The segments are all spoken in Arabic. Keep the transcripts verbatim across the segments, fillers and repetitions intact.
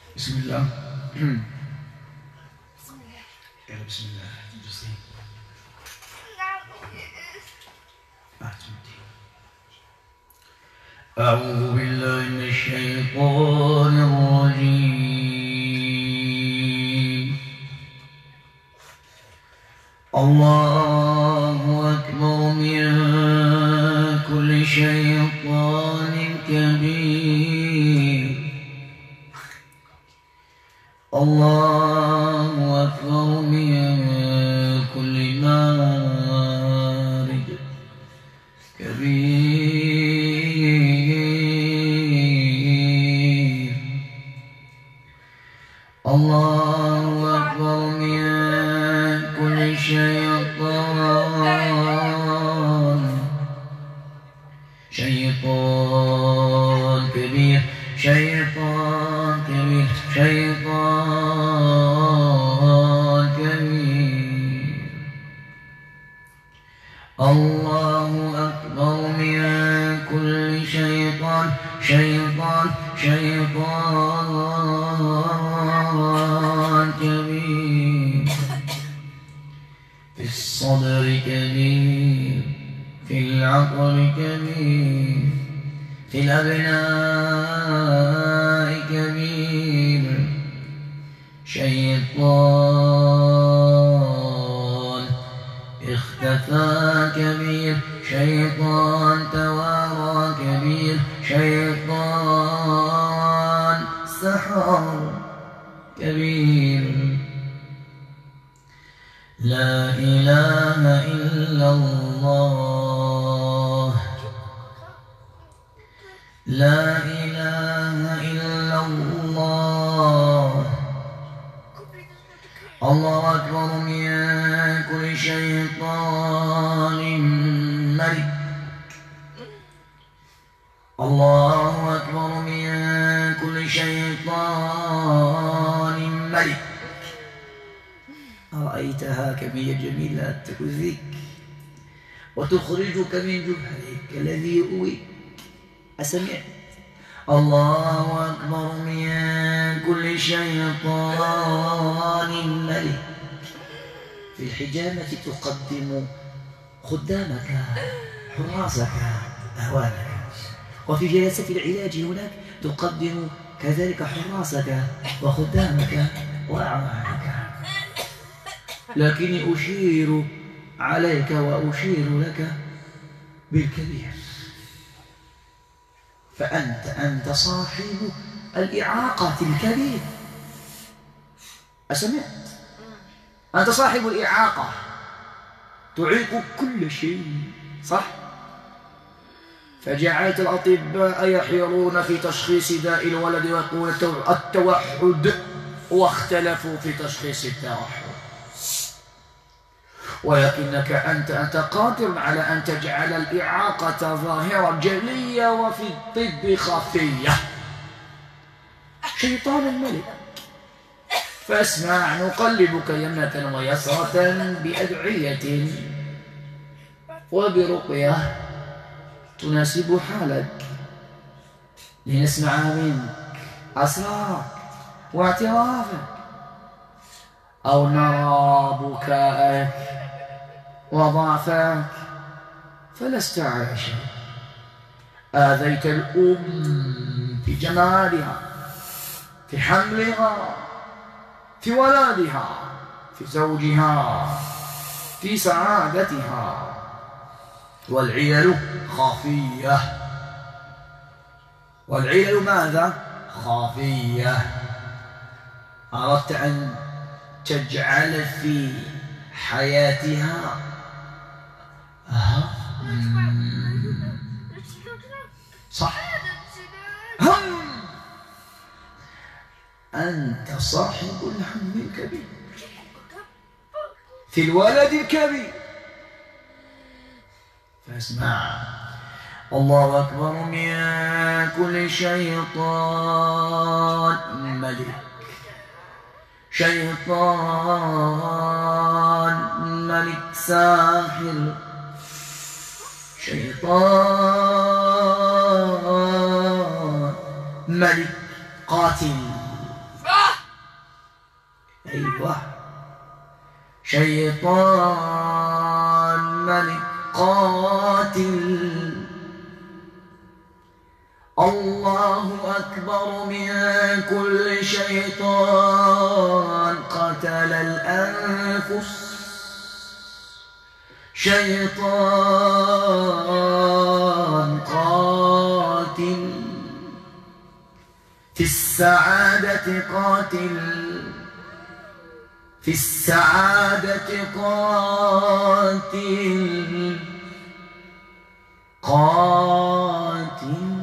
بسم الله. بسم الله. يلا بسم الله. جسيم. أعوذ بالله من الشيطان الرجيم. الله أكبر من كل شيطان كبير. الله أكبر من كل مارد كبير. الله أكبر من كل شيطان شيطان كبير شيطان كبير شيطان كبير. الله أكبر من كل شيطان شيطان شيطان كبير. في الصدر كبير، في العقل كبير، في الأبناء كبير. شيطان اختفى كبير، شيطان توارى كبير، شيطان سحر كبير. لا إله إلا الله، لا إله إلا الله. الله أكبر من كل شيطان ملك. الله أكبر من كل شيطان ملك. أرأيتها كم هي جميلة تؤذيك وتخرجك من جحرك الذي يؤويك. أسمعت؟ الله أكبر من كل شيطان ملك. في الحجامة تقدم خدامك حراسك أهوالك، وفي جلسة العلاج هناك تقدم كذلك حراسك وخدامك وأعوانك. لكني أشير عليك وأشير لك بالكبير، فأنت أنت صاحب الإعاقة الكبيرة. أسمعت؟ أنت صاحب الإعاقة، تعيق كل شيء، صح؟ فجعلت الأطباء يحيرون في تشخيص داء الولد ويقولون التوحد، واختلفوا في تشخيص التوحد. ولكنك أنت أنت قادر على أن تجعل الإعاقة ظاهرة جلية وفي الطب خفية. شيطان الملك. فاسمع، نقلبك يمنة ويسرة بأدعية وبرقية تناسب حالك، لنسمع منك أسرارك واعترافك، أو نرى بكاءك وضعفك. فلست على شيء. آذيت الأم في جمالها، في حملها، في ولادها، في زوجها، في سعادتها. والعلل خافية. والعلل ماذا؟ خافية. أردت أن تجعل في حياتها صح؟ هم. أنت صاحب الهم الكبير في الولد الكبير. فاسمع، الله أكبر من كل شيطان ملك. شيطان ملك ساحر. شيطان ملك قاتل. أيوة. شيطان ملك قاتل. الله أكبر من كل شيطان قتل الأنفس. شيطان قاتل في السعادة قاتل، في السعادة قاتل قاتل.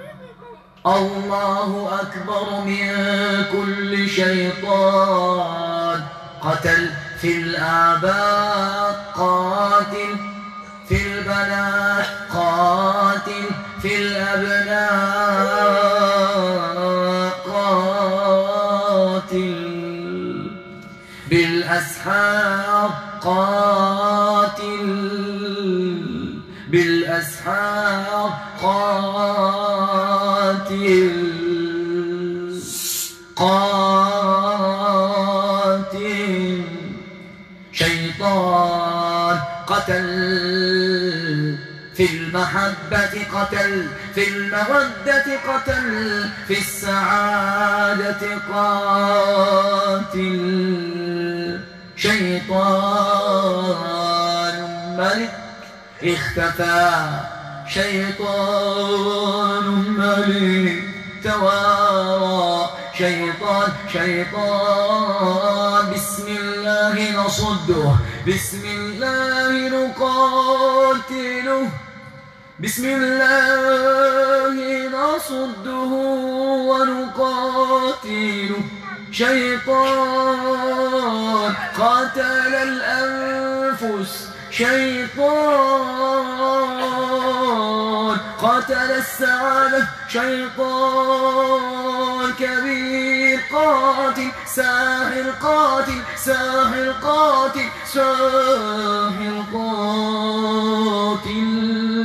الله أكبر من كل شيطان قتل في الآباء قاتل، في البنات قاتل، في الأبناء قاتل، بالأسحار قاتل، بالأسحار قاتل قاتل. شيطان قتل في المحبة قتل، في المودة قتل، في السعادة قاتل. شيطان ملك اختفى، شيطان ملك توارى. شيطان شيطان بسم الله نصده، بسم الله نقاتله، بسم الله نصده ونقاتله. شيطان قتل الأنفس، شيطان قتل السعادة، شيطان كبير قاتل، ساحر قاتل، ساحر قاتل، ساحر قاتل.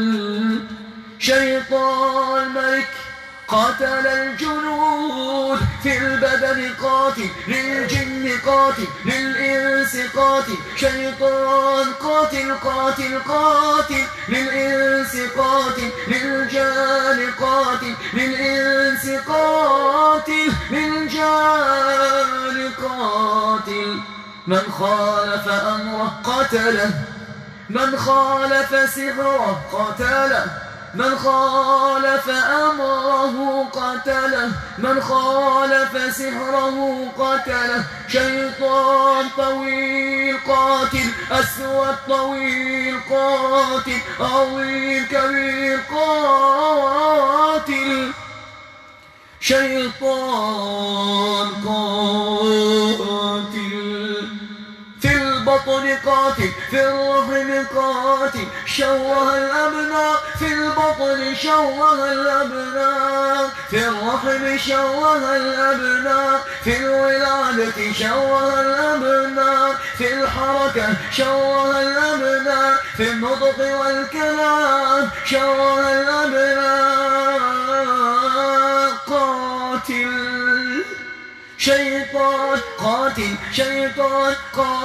شيطان ملك قتل الجنود، في البدن قاتل، للجن قاتل، للإنس قاتل. شيطان قاتل قاتل قاتل، للإنس قاتل، للجان قاتل، للإنس قاتل، للجان قاتل. من خالف أمره قتله، من خالف سحره قتله، من خالف أمره قتله، من خالف سحره قتله. شيطان طويل قاتل، أسود طويل قاتل، عظيم كبير قاتل. شيطان قاتل في البطن قاتل، في الرحم قاتل، شوه الأبناء، في البطن شوه الأبناء، في الرحم شوه الأبناء، في الولادة شوه الأبناء، في الحركة شوه الأبناء، في النطق والكلام شوه الأبناء. قاتل شيطان قاتل، شيطان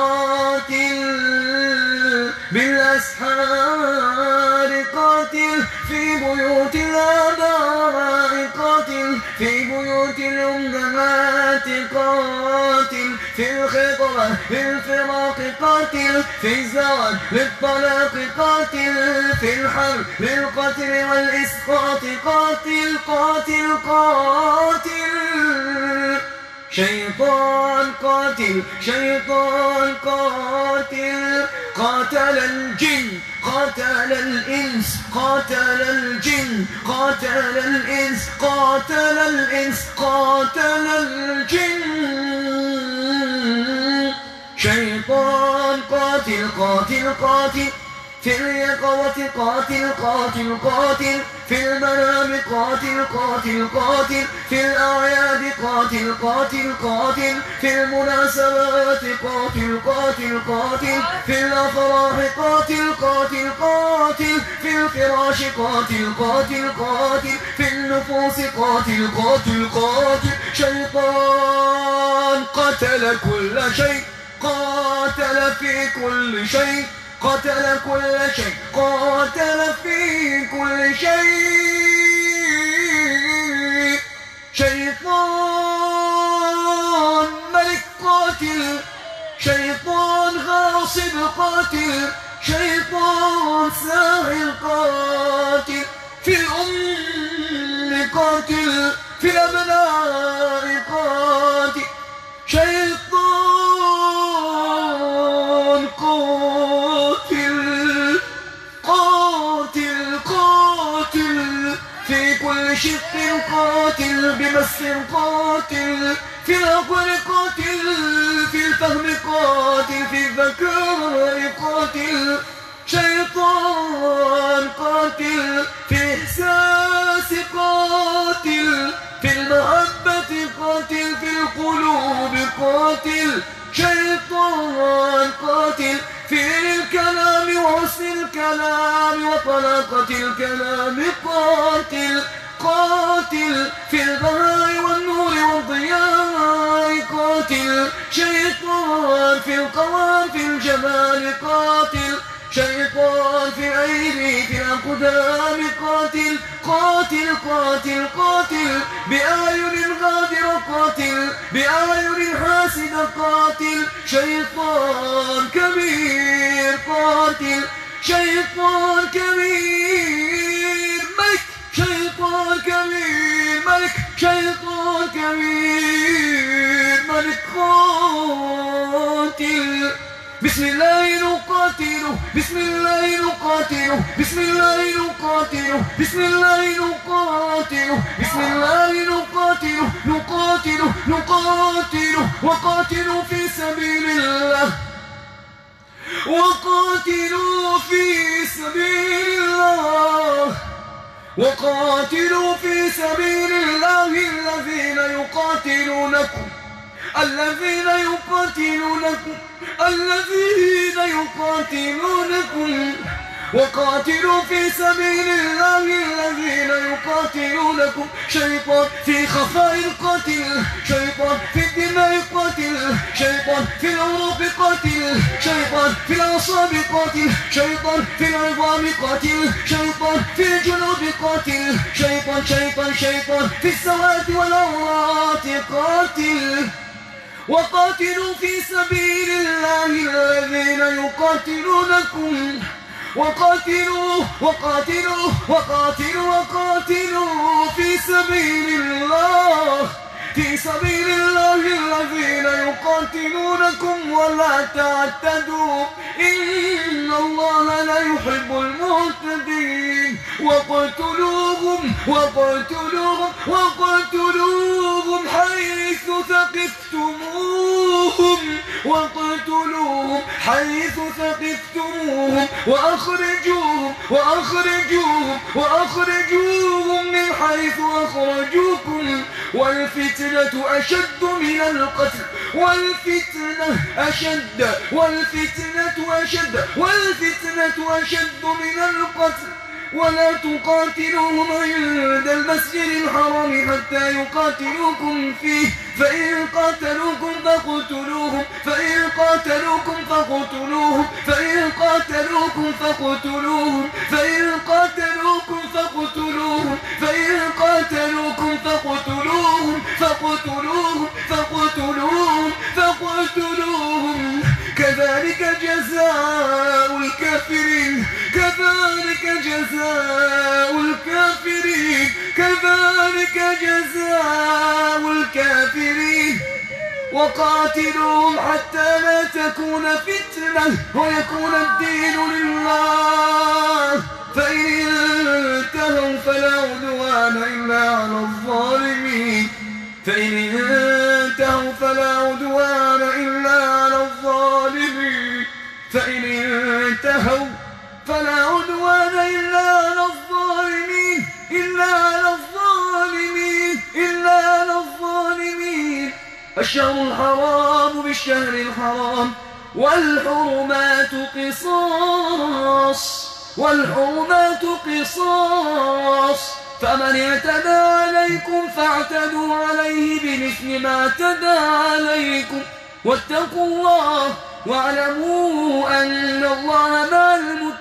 قاتل، بالأسحار قاتل، في بيوت الآباء قاتل، في بيوت الأمهات قاتل، في الخطبة للفراق قاتل، في الزواج للطلاق قاتل، في الحرب للقتل والإسقاط قاتل قاتل قاتل. شيطان قاتل، شيطان قاتل، قاتل الجن، قاتل الإنس، قاتل الجن، قاتل الإنس، قاتل الإنس، قاتل الجن. شيطان قاتل قاتل قاتل، في اليقظة قاتل قاتل قاتل، في المنام قاتل قاتل قاتل، في الأعياد قاتل قاتل قاتل، في المناسبات قاتل قاتل قاتل، في الأفراح قاتل قاتل قاتل، في الفراش قاتل قاتل قاتل، في النفوس قاتل قاتل قاتل. شيطان قتل قاتل كل شيء قاتل في كل شيء قتل كل شيء قاتل في كل شيء شيطان ملك قاتل شيطان غاصب قاتل شيطان ساحر قاتل في الأم قاتل في الأبناء قاتل شيطان قاتل قاتل قاتل في كل شق قاتل بمس قاتل في العقل قاتل في الفهم قاتل في الذكاء قاتل شيطان قاتل في إحساس قاتل في المحبة قاتل في القلوب قاتل شيطان قاتل في الكلام وحسن الكلام وطلاقة الكلام قاتل قاتل في البهاء والنور والضياء قاتل شيطان في القوام في الجمال قاتل شيطان في الأيدي في الأقدام قاتل قاتل قاتل قاتل بأعين غادرة قاتل بأعين حاسدة قاتل شيطان كبير قاتل شيطان كبير ملك شيطان كبير ملك شيطان كبير ملك قاتل بسم الله نقاتله بسم الله نقاتله بسم الله نقاتله بسم الله نقاتله بسم الله نقاتله نقاتله نقاتله وقاتلوا في سبيل الله وقاتلوا في سبيل الله وقاتلوا في سبيل الله الذين يقاتلونكم الذين يقاتلونكم الذين يقاتلونكم وقاتلوا في سبيل الله الذين يقاتلونكم شيطان في خفاء قاتل شيطان في الدماء قاتل شيطان في العروق قاتل شيطان في الأعصاب قاتل شيطان في العظام قاتل شيطان في الجنود قاتل شيطان شيطان شيطان في السواد والعورات قاتل وقاتلوا في سبيل الله الذين يقاتلونكم وقاتلوا وقاتلوا وقاتلوا وقاتلوا في سبيل الله في سبيل الله الذين يقاتلونكم ولا تعتدوا إن الله لا يحب المعتدين وقتلوهم وقتلوهم وقتلوهم حيث ثقفتموهم وقتلوهم حيث ثقفتموهم وأخرجوهم وأخرجوهم وأخرجوهم من حيث أخرجوكم والفتنة أشد من القتل والفتنة أشد والفتنة أشد والفتنة أشد من القتل ولا تقاتلوهم عند المسجد الحرام حتى يقاتلوكم فيه فإن قاتلوكم فاقتلوهم فإن قاتلوكم فاقتلوهم فإن قاتلوكم فاقتلوهم فإن قاتلوكم فاقتلوهم فإن قاتلوكم فاقتلوهم فاقتلوهم فاقتلوهم فاقتلوهم كذلك جزاء الكافرين كذلك جزاء الكافرين كذلك جزاء الكافرين وقاتلوهم حتى لا تكون فتنة ويكون الدين لله فإن انتهوا فلا عدوان إلا على الظالمين فإن انتهوا فلا عدوان إلا على الظالمين فإن انتهوا فلا عدوان إلا على الظالمين إلا على الظالمين إلا على الظالمين الشهر الحرام بالشهر الحرام والحرمات قصاص والحرمات قصاص فمن اعتدى عليكم عليكم فاعتدوا عليه بمثل ما اعتدى عليكم واتقوا الله واعلموا أن الله مع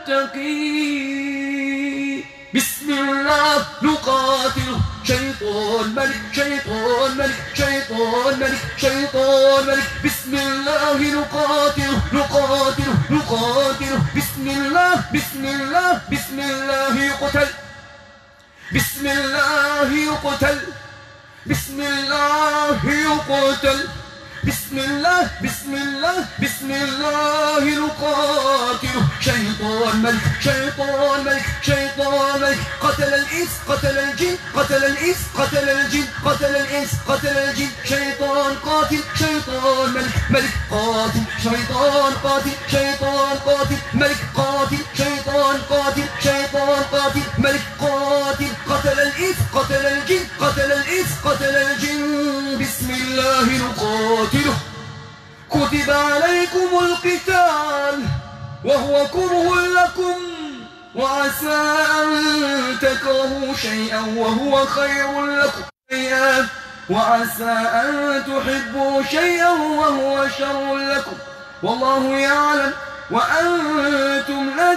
المتقين. بسم الله نقاتل شيطان ملك شيطان ملك شيطان ملك شيطان ملك. بسم الله نقاتل نقاتل نقاتل. بسم الله بسم الله بسم الله يقتل بسم الله يقتل بسم الله يقتل. بسم الله بسم الله بسم الله نقاتل شيطان ملك شيطان ملك شيطان ملك. قتل الإنس قتل الجن قتل الإنس قتل الجن قتل الإنس قتل الجن. شيطان قاتل شيطان ملك ملك قاتل شيطان قاتل شيطان قاتل ملك قاتل شيطان قاتل شيطان قاتل ملك قاتل. قتل الإنس قتل الجن قتل الإنس قتل الجن. بسم الله نقاتل. كتب عليكم القتال وهو كره لكم وعسى أن تكرهوا شيئا وهو خير لكم شيئا وعسى أن تحبوا شيئا وهو شر لكم والله يعلم وأنتم لا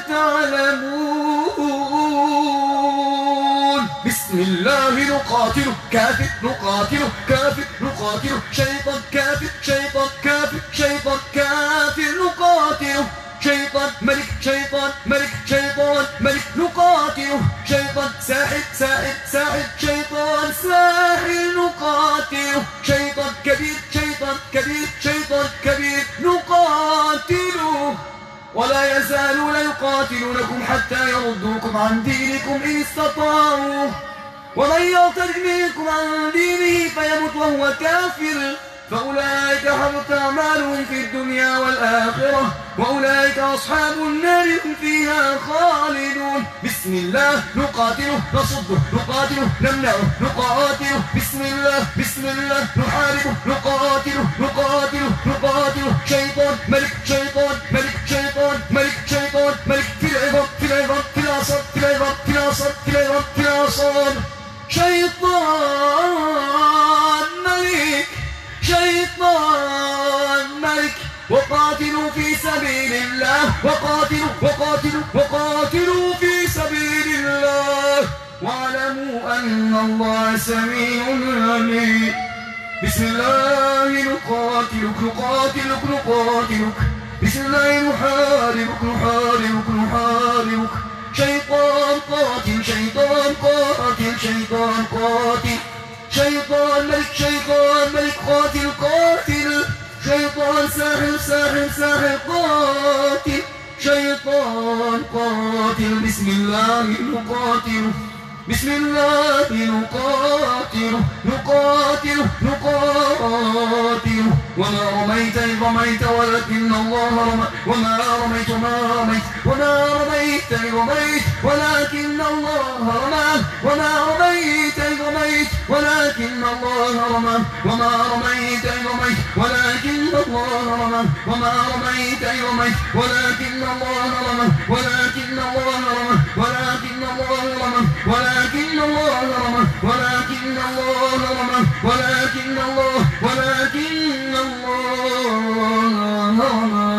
تعلمون. بسم الله نقاتل كافر نقاتل كافر نقاتل شيطان كافر شيطان كافر شيطان كافر نقاتل شيطان ملك شيطان ملك شيطان ملك نقاتل شيطان ساحر ساحر ساحر شيطان ساحر نقاتل شيطان كبير شيطان كبير شيطان كبير نقاتله ولا يزالون يقاتلونكم حتى يردوكم عن دينكم إن استطاعوا ومن يرتد منكم عن دينه فيمت وهو كافر فأولئك حبط أعمالهم في الدنيا والآخرة وأولئك أصحاب النار هم فيها خالدون. بسم الله نقاتله نصده نقاتله نمنعه نقاتله. بسم الله بسم الله نحاربه نقاتله نقاتله نقاتله. شيطان ملك شيطان ملك شيطان ملك شيطان ملك في العظام في العظام في العصر في العظام في العصر في العظام في العصر. شيطان ملك شيطان ملك. وقاتلوا في سبيل الله وقاتلوا وقاتلوا وقاتلوا في سبيل الله واعلموا أن الله سميع عليم. بسم الله نقاتلك نقاتلك نقاتلك. بسم الله نحاربك نحاربك نحاربك. شيطان قاتل شيطان قاتل شيطان قاتل شيطان ملك شيطان ملك قاتل قاتل. شيطان ساحر ساحر ساحر قاتل شيطان قاتل. بسم الله نقاتل بسم الله نقاتل نقاتل نقاتل. وما رميت إذ رميت ولكن الله رمى وما رميت ما رميت وما رميت إذ رميت ولكن الله رمى وما رميت إذ رميت ولكن الله رمى وما رميت إذ رميت ولكن الله رمى وما رميت إذ رميت ولكن الله رمى ولكن الله رمى ولكن الله رمى ولكن الله رمى ولكن الله رمى ولكن الله ولكن الله رمى.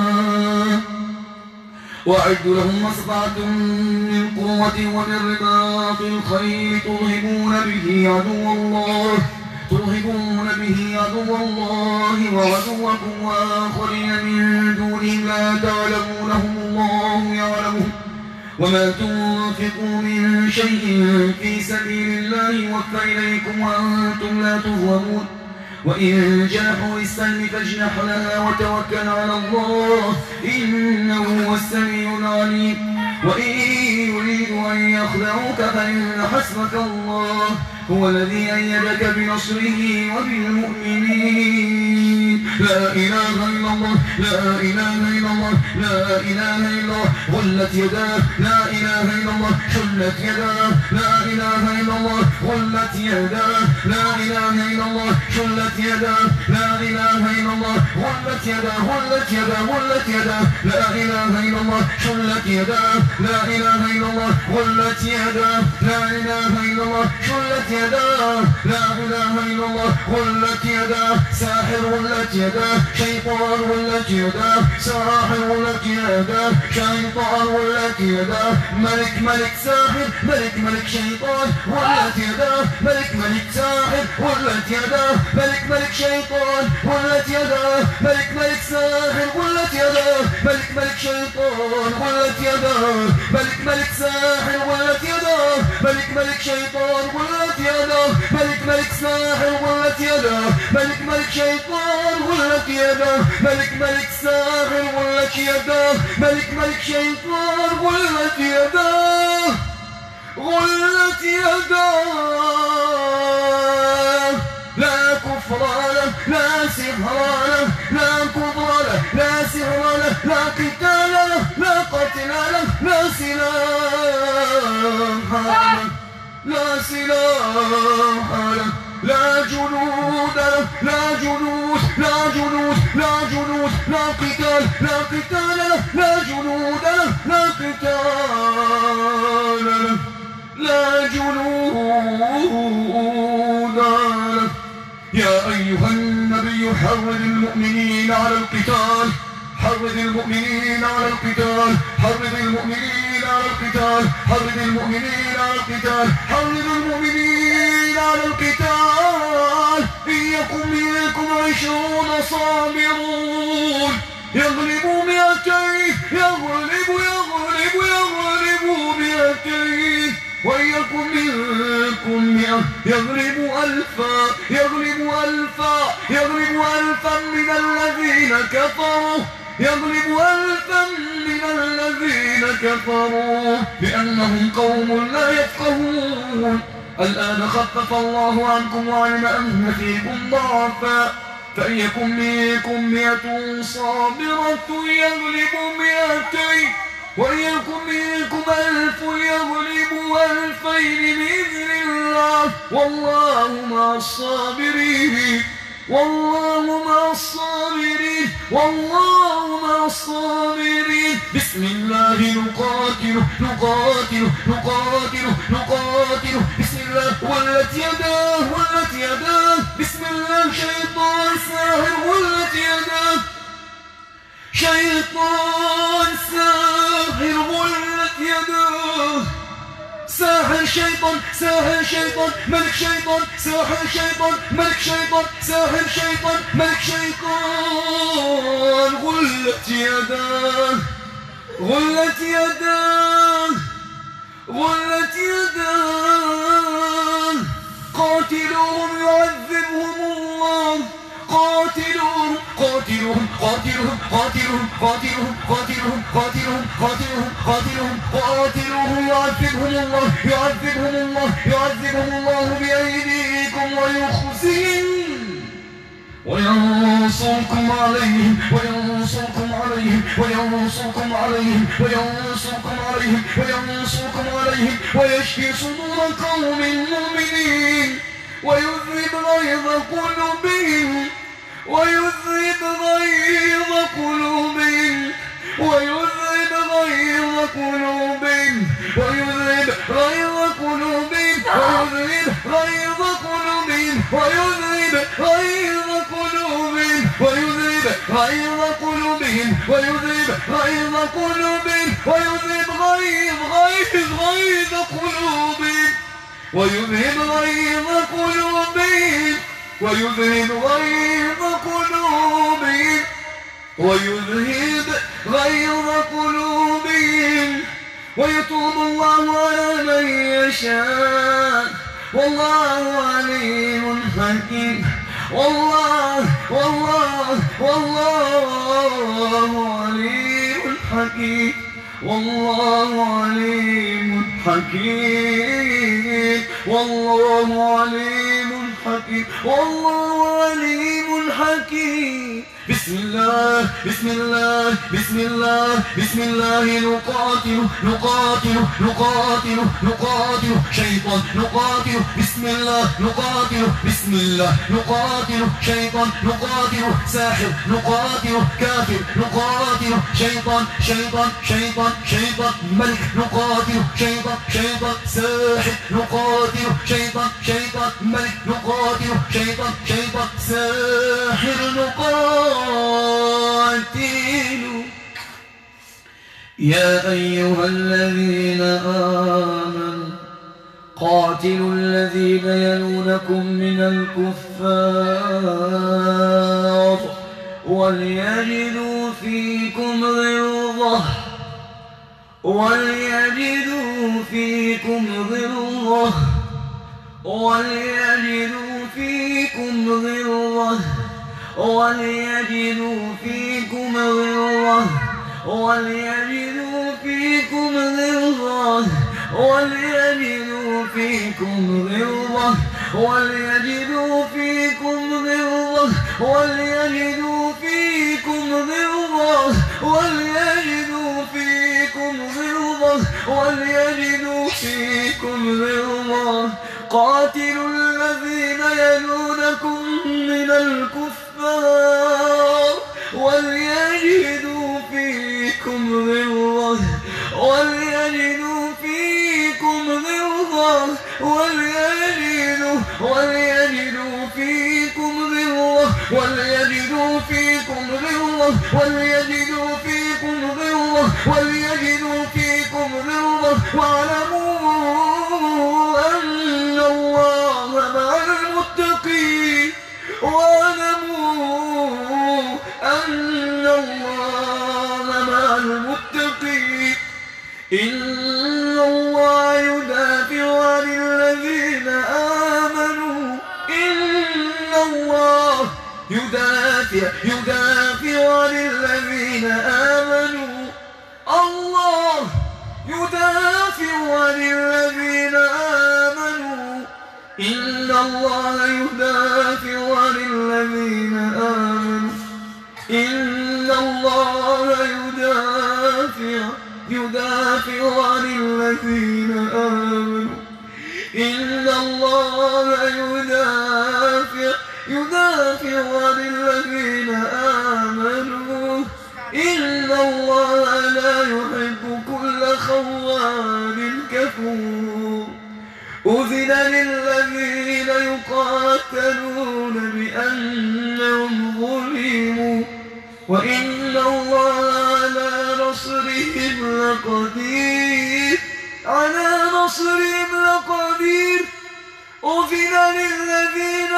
وأعدوا لهم ما استطعتم من قوة ومن رباط الخيل ترهبون به عدو الله ترهبون به عدو الله وعدوكم وآخرين من دونهم لا تعلمونهم الله يعلمهم وما تنفقوا من شيء في سبيل الله يوفى إليكم وأنتم لا تظلمون. وإن جنحوا للسلم فاجنح لها وتوكل على الله إنه هو السميع العليم. وإن يريدوا أن يخدعوك فإن حسبك الله هو الذي أيدك بنصره وبالمؤمنين. لا إله إلا الله لا إله إلا الله لا إله إلا الله. غلت يداه لا إله إلا الله شلت يداه لا إله إلا الله غلت يداه لا إله إلا الله شلت يداه لا إله إلا الله غلت يداه غلت يداه غلت يداه لا إله إلا الله شلت يداه لا إله إلا الله غلت يداه لا إله إلا الله شلت يداه لا إله إلا الله غلت يداه ساحر غلت يداه شيطان غلت يداه ساحر غلت يداه شيطان غلت يداه ملك ملك ساحر ملك ملك شيطان غلت يداه ملك ملك ساحر غلت يداه ملك ملك شيطان غلت يداه ملك ملك ساحر غلت يداه ملك ملك شيطان غلت يداه ملك ملك ساحر غلت يداه ملك ملك شيطان غلت يداه ملك ملك ساحر غلت يداه ملك ملك شيطان غلت يداه ملك ملك ساحر غلت يداه ملك ملك شيطان غلت يداه غلت يداه لا كفر له لا سحر له لا كفر له لا سحر له لا قتال له لا قتل له لا سلاح له لا سلاح له لا جنود له لا جنود لا جنود لا جنود لا قتال لا قتال له لا جنود له لا قتال له لا جنود له يا أيها النبي حرض المؤمنين على القتال حرض المؤمنين على القتال حرض المؤمنين على القتال حرض المؤمنين على القتال حرض المؤمنين على القتال إن يكن منكم عشرون صابرون يغلبوا مئتين يغلب يغلب يغلبوا مئتين وإن يكن منكم مئة يغلبوا ألفا يغلبوا ألفا يغلبوا ألفا من الذين كفروا يغلب ألفا من الذين كفروا بأنهم قوم لا يفقهون الآن خفف الله عنكم وعلم أن فيكم ضعفا فإن يكن منكم مئة صابرة يغلب مئتين وإن يكن منكم ألف يغلبوا ألفين بإذن الله والله مع الصابرين والله مع الصابرين والله مع الصابرين بسم الله نقاتل نقاتل نقاتل نقاتل بسم الله ولت يداه ولت يداه بسم الله شيطان ساحر ولت يداه شيطان ساحر ولت يداه ساحر شيطان ساحر شيطان ملك شيطان ساحر شيطان ملك شيطان ساحر شيطان ملك شيطان غلت يداه غلت يداه غلت يداه قاتلوهم يعذبهم الله قاتلوهم قاتلوهم قاتلوهم قاتلوهم قاتلوهم قاتلوهم قاتلوهم قاتلوهم قاتلوهم قاتلوهم يعذبهم الله يعذبهم الله يعذبهم الله بأيديكم ويخزيهم وينصركم عليهم وينصركم عليهم وينصركم عليهم وينصركم عليهم وينصركم عليهم ويشفي صدور قوم مؤمنين ويذهب غيظ قلوبهم ويذهب غيظ قلوبهم ويذهب غيظ قلوبهم ويذهب غيظ قلوبهم ويذهب غيظ قلوبهم ويذهب غيظ قلوبهم ويذهب غيظ قلوبهم ويذهب غيظ قلوبهم ويذهب غيظ غيظ غيظ قلوبهم ويذهب غيظ قلوبهم ويذهب غيظ قلوبهم ويذهب غيظ قلوبهم ويتوب الله على من يشاء والله عليم حكيم والله والله والله عليم حكيم والله عليم حكيم والله عليم حكيم والله عليم حكيم بسم الله بسم الله بسم الله بسم الله نقاتل نقاتل نقاتل نقاتل شيطان نقاتل بسم الله نقاتل بسم الله نقاتل شيطان نقاتل ساحر نقاتل كافر نقاتل شيطان شيطان شيطان شيطان ملك نقاتل شيطان شيطان ساحر نقاتل شيطان شيطان ملك نقاتل شيطان شيطان ساحر نقاتل. يا أيها الذين آمنوا قاتلوا الذين يلونكم من الكفار وليجدوا فيكم غلظة وليجدوا فيكم غلظة وليجدوا فيكم غلظة وليجدوا فيكم غلظة وليجدوا فيكم غلظة وليجدوا فيكم غلظة وليجدوا فيكم غلظة وليجدوا فيكم غلظة وليجدوا فيكم غلظة وليجدوا فيكم غلظة. قاتلوا الذين يلونكم من الكفار وليجدوا فيكم غلظة وليجدوا فيكم غلظة وليجدوا وليجدوا فيكم غلظة وليجدوا فيكم غلظة وليجدوا فيكم غلظة وليجدوا فيكم غلظة. واعلموا أن الله مع المتقين واعلموا أن الله مع المتقين. إن الله يدافع عن الذين آمنوا إن الله يدافع يدافع عن الذين آمنوا الله يدافع عن الذين آمنوا إن الله يدافع عن الذين آمنوا إن الله يدافع يدافع عن الذين آمنوا إن الله يدافع يدافع عن الذين آمنوا إن الله لا يحب كل خوان كفور. أذن للذين يقاتلون بأنهم ظلموا وإن الله على نصرهم لقدير على نصرهم لقدير. أذن للذين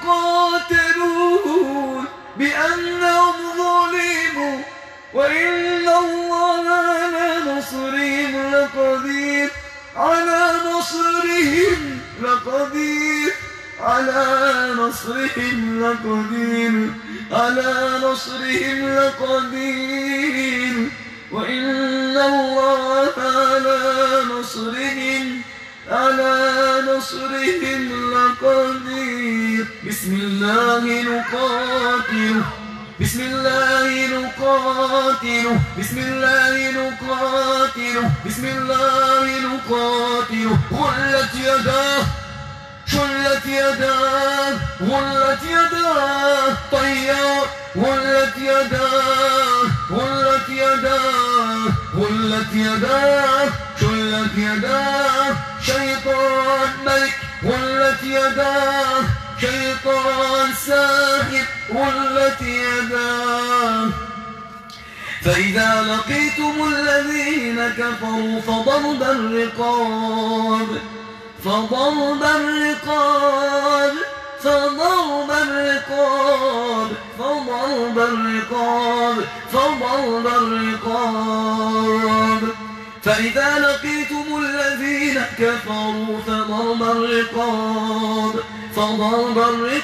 يقاتلون بأنهم ظلموا وإن الله على نصرهم لقدير على نصرهم لقدير على نصرهم لقدير على نصرهم لقدير وإن الله على نصرهم على نصرهم لقدير. بسم الله نقاتل بسم الله نقاتل بسم الله نقاتل بسم الله نقاتل. غلت يداه شلت يداه غلت يداه طيار غلت يداه غلت يداه غلت يداه شلت يداه شيطان ملك غلت يداه شيطان ساحر غلت يداه. فإذا لقيتم الذين كفروا فضرب الرقاب فضرب الرقاب فضرب الرقاب فضرب الرقاب فضرب الرقاب. فإذا لقيتم الذين كفروا فضرب الرقاب فضرب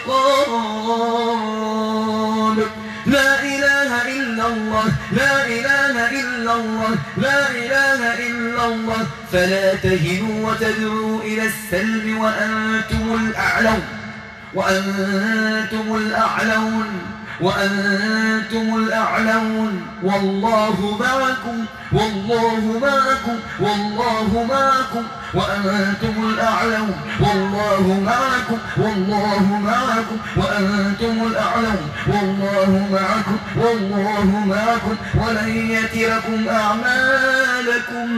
الرقاب. لا إله إلا الله لا إله إلا الله لا إله إلا الله. فلا تهنوا وتدعوا إلى السلم وأنتم الأعلون وأنتم الأعلون وأنتم الأعلون والله معكم والله معكم والله معكم وأنتم الأعلون والله معكم والله معكم وأنتم الأعلون والله معكم والله معكم ولن يتركم أعمالكم.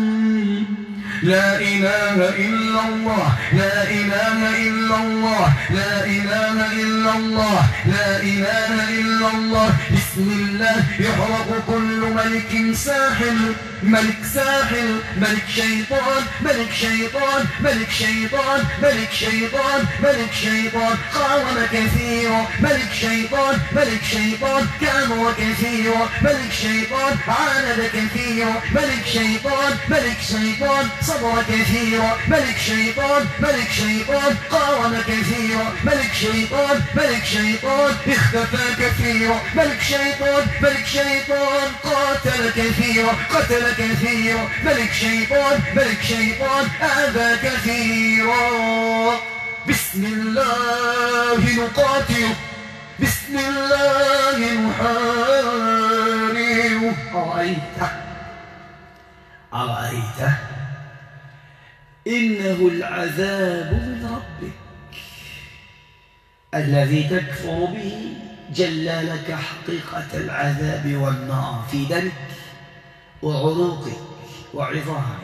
لا إله إلا الله لا إله إلا الله لا إله إلا الله لا إله إلا الله. بسم الله يحرق كل ملك ساحل ملك ساحل ملك شيطان ملك شيطان ملك شيطان ملك شيطان ملك شيطان قاوم كثيرا ملك شيطان ملك شيطان كامر كثيرا ملك شيطان عاند كثيرا ملك شيطان ملك شيطان صبر كثيرا ملك شيطان ملك شيطان قاوم كثيرا ملك شيطان ملك شيطان اختفى كثيرا ملك شيطان ملك شيطان قاتل كثيرا قتل كثيرا ملك شيطان ملك شيطان آذى كثيرا. بسم الله نقاتل بسم الله نحارب. أرأيت أرأيت إنه العذاب من ربك الذي تكفر به جل لك حقيقة العذاب والنار في دمك وعروقك وعظامك،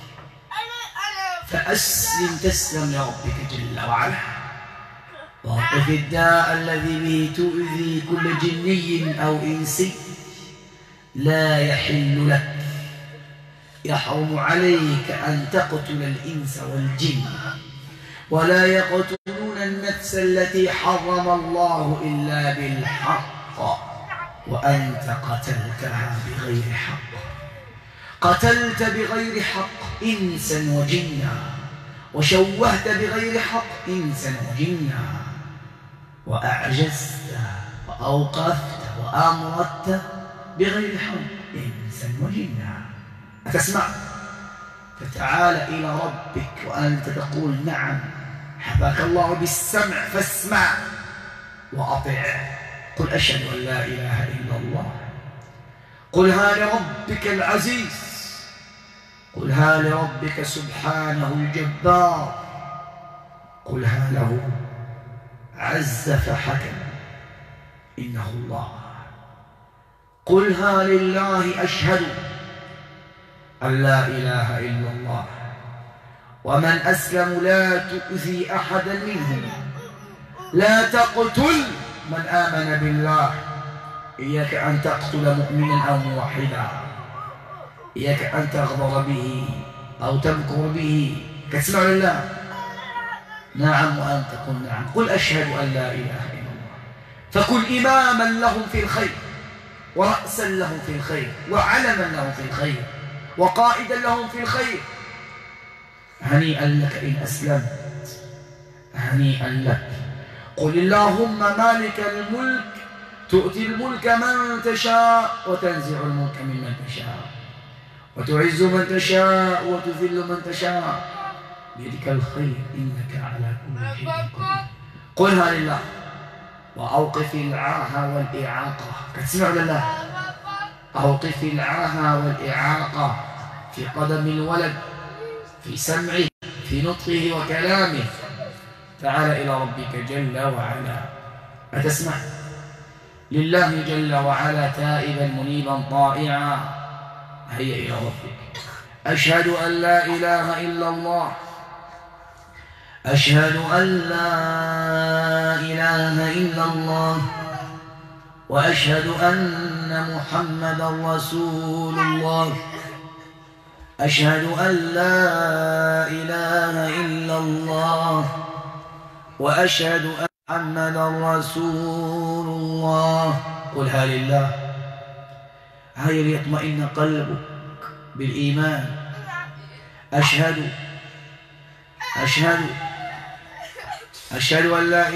فأسلم تسلم لربك جل وعلا، وقف الداء الذي به تؤذي كل جني أو إنسي لا يحل لك. يحرم عليك أن تقتل الإنس والجن، ولا يقتلون النفس التي حرم الله إلا بالحق، وأنت قتلتها بغير حق. قتلت بغير حق إنسا وجنا، وشوهت بغير حق إنسا وجنا، وأعجزت وأوقفت وأمرت بغير حق إنسا وجنا. أتسمع؟ فتعال إلى ربك وأنت تقول نعم، حباك الله بالسمع فاسمع وأطع. قل أشهد أن لا إله إلا الله. قلها لربك العزيز، قلها لربك سبحانه الجبار، قلها له عز فحكم إنه الله. قلها لله أشهد أن لا إله إلا الله، ومن أسلم لا تؤذي أحدا منهم، لا تقتل من آمن بالله. إياك أن تقتل مؤمنا أو موحدا، إياك أن تغضر به أو تمكر به. كتسمع لله نعم وأن تقول نعم. قل أشهد أن لا إله إلا الله، فكن إماما لهم في الخير، ورأسا لهم في الخير، وعلما لهم في الخير، وقائدا لهم في الخير. هنيئا لك إن أسلمت، هنيئا لك. قل اللهم مالك الملك تؤتي الملك من تشاء وتنزع الملك ممن تشاء وتعز من تشاء وتذل من تشاء بيدك الخير إنك على كل شيء قدير. قلها لله وأوقف العاهة والإعاقة. كتسمع لله أوقف العاهة والإعاقة في قدم الولد، في سمعه، في نطقه وكلامه. تعال إلى ربك جل وعلا. أتسمع؟ لله جل وعلا تائبا منيبا طائعا. هيا إلى ربك. أشهد أن لا إله إلا الله، أشهد أن لا إله إلا الله، وأشهد أن محمدا رسول الله. أشهد أن لا إله إلا الله، وأشهد أن محمدا رسول الله. قلها لله هيا ليطمئن قلبك بالإيمان. أشهد أشهد أشهد أن لا